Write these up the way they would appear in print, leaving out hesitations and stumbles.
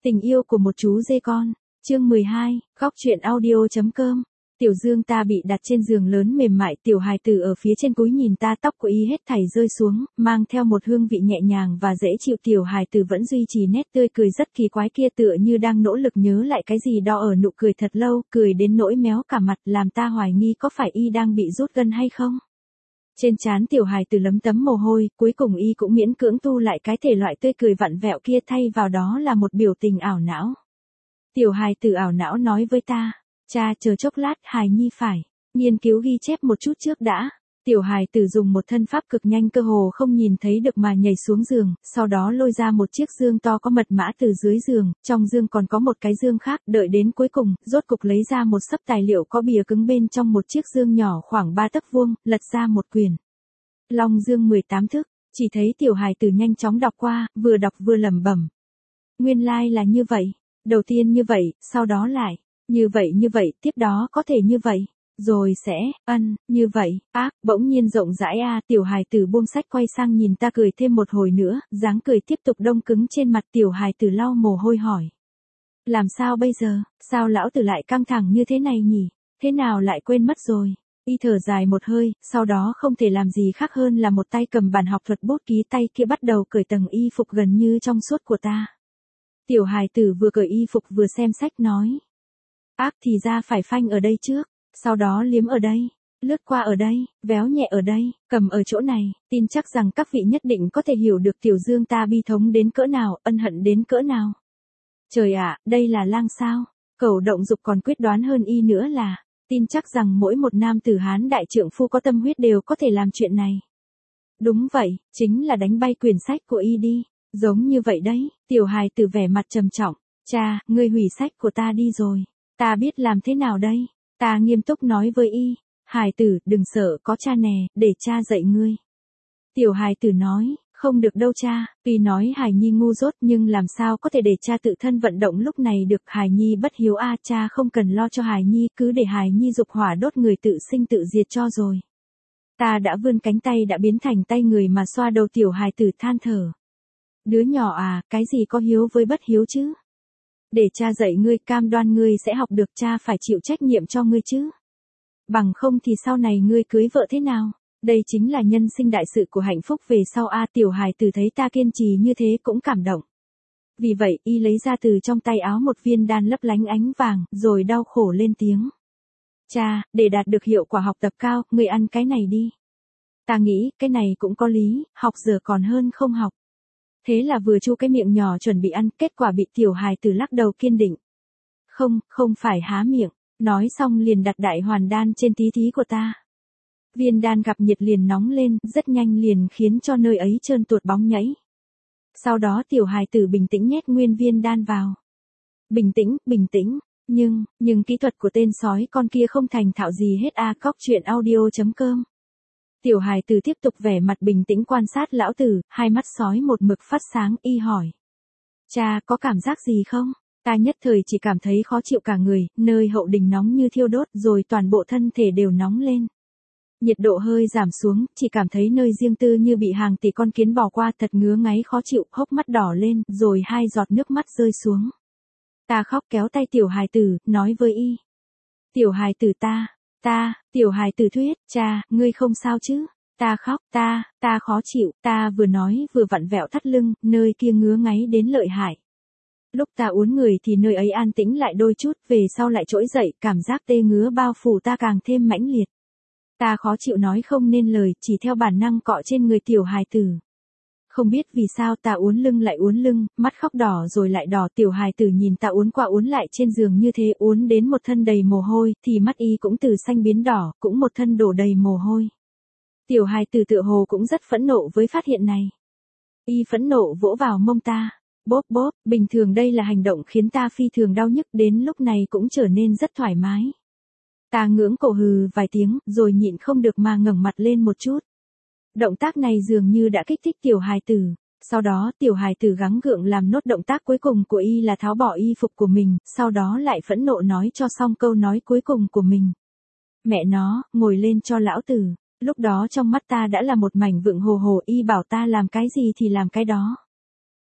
Tình yêu của một chú dê con. Chương 12, góc truyện audio.com. Tiểu Dương ta bị đặt trên giường lớn mềm mại, tiểu hài tử ở phía trên cúi nhìn ta, tóc của y hết thảy rơi xuống, mang theo một hương vị nhẹ nhàng và dễ chịu. Tiểu hài tử vẫn duy trì nét tươi cười rất kỳ quái kia, tựa như đang nỗ lực nhớ lại cái gì đó ở nụ cười thật lâu, cười đến nỗi méo cả mặt, làm ta hoài nghi có phải y đang bị rút gân hay không. Trên trán tiểu hài tử lấm tấm mồ hôi, cuối cùng y cũng miễn cưỡng tu lại cái thể loại tươi cười vặn vẹo kia, thay vào đó là một biểu tình ảo não. Tiểu hài tử ảo não nói với ta, cha chờ chốc lát, hài nhi phải nghiên cứu ghi chép một chút trước đã. Tiểu hài tử dùng một thân pháp cực nhanh, cơ hồ không nhìn thấy được mà nhảy xuống giường, sau đó lôi ra một chiếc dương to có mật mã từ dưới giường, trong dương còn có một cái dương khác, đợi đến cuối cùng, rốt cục lấy ra một xấp tài liệu có bìa cứng bên trong một chiếc dương nhỏ khoảng 3 tấc vuông, lật ra một quyển Long Dương 18 thức, chỉ thấy tiểu hài tử nhanh chóng đọc qua, vừa đọc vừa lẩm bẩm. Nguyên lai là như vậy, đầu tiên như vậy, sau đó lại như vậy, tiếp đó có thể như vậy, rồi sẽ, như vậy, bỗng nhiên rộng rãi tiểu hài tử buông sách quay sang nhìn ta, cười thêm một hồi nữa, dáng cười tiếp tục đông cứng trên mặt. Tiểu hài tử lau mồ hôi hỏi. Làm sao bây giờ, sao lão tử lại căng thẳng như thế này nhỉ, thế nào lại quên mất rồi. Y thở dài một hơi, sau đó không thể làm gì khác hơn là một tay cầm bản học thuật bút ký, tay kia bắt đầu cởi tầng y phục gần như trong suốt của ta. Tiểu hài tử vừa cởi y phục vừa xem sách nói. Thì ra phải phanh ở đây trước, sau đó liếm ở đây, lướt qua ở đây, véo nhẹ ở đây, cầm ở chỗ này. Tin chắc rằng các vị nhất định có thể hiểu được Tiểu Dương ta bi thống đến cỡ nào, ân hận đến cỡ nào. Trời ạ, đây là lang sao? Cẩu Động Dục còn quyết đoán hơn y nữa là, tin chắc rằng mỗi một nam tử Hán đại trượng phu có tâm huyết đều có thể làm chuyện này. Đúng vậy, chính là đánh bay quyển sách của y đi, giống như vậy đấy. Tiểu hài tử vẻ mặt trầm trọng. Cha, ngươi hủy sách của ta đi rồi. Ta biết làm thế nào đây? Ta nghiêm túc nói với y. Hài tử, đừng sợ, có cha nè, để cha dạy ngươi. Tiểu hài tử nói, không được đâu cha. Tuy nói hài nhi ngu dốt nhưng làm sao có thể để cha tự thân vận động lúc này được. Hài nhi bất hiếu cha không cần lo cho hài nhi, cứ để hài nhi dục hỏa đốt người tự sinh tự diệt cho rồi. Ta đã vươn cánh tay đã biến thành tay người mà xoa đầu tiểu hài tử, than thở. Đứa nhỏ cái gì có hiếu với bất hiếu chứ? Để cha dạy ngươi, cam đoan ngươi sẽ học được, cha phải chịu trách nhiệm cho ngươi chứ. Bằng không thì sau này ngươi cưới vợ thế nào? Đây chính là nhân sinh đại sự của hạnh phúc về sau tiểu hài tử thấy ta kiên trì như thế cũng cảm động. Vì vậy, y lấy ra từ trong tay áo một viên đan lấp lánh ánh vàng, rồi đau khổ lên tiếng. Cha, để đạt được hiệu quả học tập cao, ngươi ăn cái này đi. Ta nghĩ, cái này cũng có lý, học giờ còn hơn không học. Thế là vừa chu cái miệng nhỏ chuẩn bị ăn, kết quả bị tiểu hài tử lắc đầu kiên định. Không phải há miệng, nói xong liền đặt đại hoàn đan trên tí thí của ta. Viên đan gặp nhiệt liền nóng lên, rất nhanh liền khiến cho nơi ấy trơn tuột bóng nhảy. Sau đó tiểu hài tử bình tĩnh nhét nguyên viên đan vào. Bình tĩnh, nhưng kỹ thuật của tên sói con kia không thành thạo gì hết Góc truyện audio.com. Tiểu hài tử tiếp tục vẻ mặt bình tĩnh quan sát lão tử, hai mắt sói một mực phát sáng. Y hỏi. Cha, có cảm giác gì không? Ta nhất thời chỉ cảm thấy khó chịu cả người, nơi hậu đình nóng như thiêu đốt, rồi toàn bộ thân thể đều nóng lên. Nhiệt độ hơi giảm xuống, chỉ cảm thấy nơi riêng tư như bị hàng tỷ con kiến bò qua, thật ngứa ngáy khó chịu, hốc mắt đỏ lên, rồi 2 giọt nước mắt rơi xuống. Ta khóc kéo tay tiểu hài tử, nói với y. Tiểu hài tử tiểu hài tử thuyết, cha, ngươi không sao chứ? Ta khóc, ta khó chịu, ta vừa nói vừa vặn vẹo thắt lưng, nơi kia ngứa ngáy đến lợi hại. Lúc ta uốn người thì nơi ấy an tĩnh lại đôi chút, về sau lại trỗi dậy, cảm giác tê ngứa bao phủ ta càng thêm mãnh liệt. Ta khó chịu nói không nên lời, chỉ theo bản năng cọ trên người tiểu hài tử. Không biết vì sao ta uốn lưng lại uốn lưng, mắt khóc đỏ rồi lại đỏ. Tiểu hài tử nhìn ta uốn qua uốn lại trên giường như thế, uốn đến một thân đầy mồ hôi, thì mắt y cũng từ xanh biến đỏ, cũng một thân đổ đầy mồ hôi. Tiểu hài tử tựa hồ cũng rất phẫn nộ với phát hiện này. Y phẫn nộ vỗ vào mông ta. Bóp, bình thường đây là hành động khiến ta phi thường đau nhức, đến lúc này cũng trở nên rất thoải mái. Ta ngưỡng cổ hừ vài tiếng, rồi nhịn không được mà ngẩng mặt lên một chút. Động tác này dường như đã kích thích tiểu hài tử. Sau đó tiểu hài tử gắng gượng làm nốt động tác cuối cùng của y là tháo bỏ y phục của mình, sau đó lại phẫn nộ nói cho xong câu nói cuối cùng của mình. Mẹ nó, ngồi lên cho lão tử. Lúc đó trong mắt ta đã là một mảnh vượng hồ hồ, y bảo ta làm cái gì thì làm cái đó.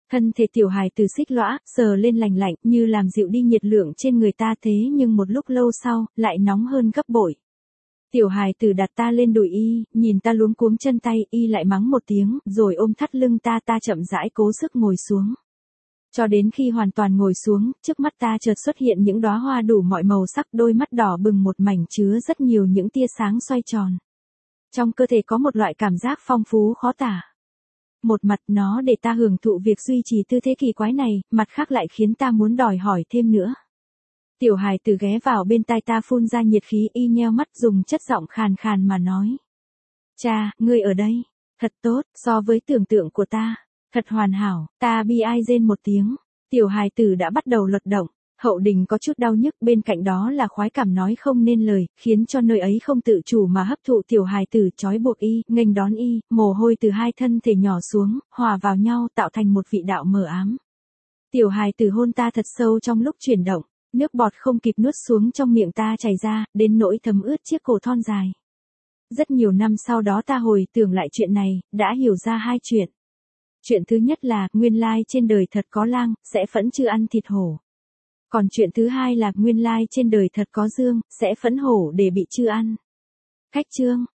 Thân thể tiểu hài tử xích lõa, sờ lên lành lạnh như làm dịu đi nhiệt lượng trên người ta thế nhưng một lúc lâu sau, lại nóng hơn gấp bội. Tiểu hài tử đặt ta lên đùi y, nhìn ta luống cuống chân tay, y lại mắng một tiếng, rồi ôm thắt lưng ta chậm rãi cố sức ngồi xuống. Cho đến khi hoàn toàn ngồi xuống, trước mắt ta chợt xuất hiện những đóa hoa đủ mọi màu sắc, đôi mắt đỏ bừng một mảnh chứa rất nhiều những tia sáng xoay tròn. Trong cơ thể có một loại cảm giác phong phú khó tả. Một mặt nó để ta hưởng thụ việc duy trì tư thế kỳ quái này, mặt khác lại khiến ta muốn đòi hỏi thêm nữa. Tiểu hài tử ghé vào bên tai ta phun ra nhiệt khí, y nheo mắt dùng chất giọng khàn khàn mà nói. Cha, ngươi ở đây, thật tốt, so với tưởng tượng của ta, thật hoàn hảo, ta bi ai rên một tiếng, tiểu hài tử đã bắt đầu lật động, hậu đình có chút đau nhức, bên cạnh đó là khoái cảm nói không nên lời, khiến cho nơi ấy không tự chủ mà hấp thụ tiểu hài tử, trói buộc y, nghênh đón y, mồ hôi từ hai thân thể nhỏ xuống, hòa vào nhau tạo thành một vị đạo mờ ám. Tiểu hài tử hôn ta thật sâu trong lúc chuyển động. Nước bọt không kịp nuốt xuống trong miệng ta chảy ra, đến nỗi thấm ướt chiếc cổ thon dài. Rất nhiều năm sau đó ta hồi tưởng lại chuyện này, đã hiểu ra hai chuyện. Chuyện thứ nhất là, nguyên lai trên đời thật có lang, sẽ phẫn chư ăn thịt hổ. Còn chuyện thứ hai là, nguyên lai trên đời thật có dương, sẽ phẫn hổ để bị chư ăn. Khách chương.